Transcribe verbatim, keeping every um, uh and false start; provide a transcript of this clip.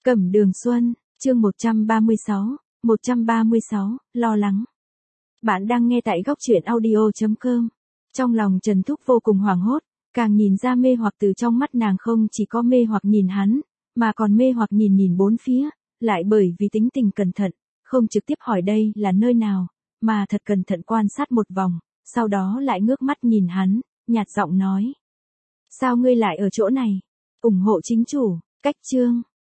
Cẩm Đường Xuân, chương một trăm ba mươi sáu, một trăm ba mươi sáu, lo lắng. Bạn đang nghe tại góc truyện audio chấm com. Trong lòng Trần Thúc vô cùng hoảng hốt, càng nhìn ra mê hoặc từ trong mắt nàng không chỉ có mê hoặc nhìn hắn, mà còn mê hoặc nhìn nhìn bốn phía, lại bởi vì tính tình cẩn thận, không trực tiếp hỏi đây là nơi nào, mà thật cẩn thận quan sát một vòng, sau đó lại ngước mắt nhìn hắn, nhạt giọng nói. Sao ngươi lại ở chỗ này? Ủng hộ chính chủ, cách chương.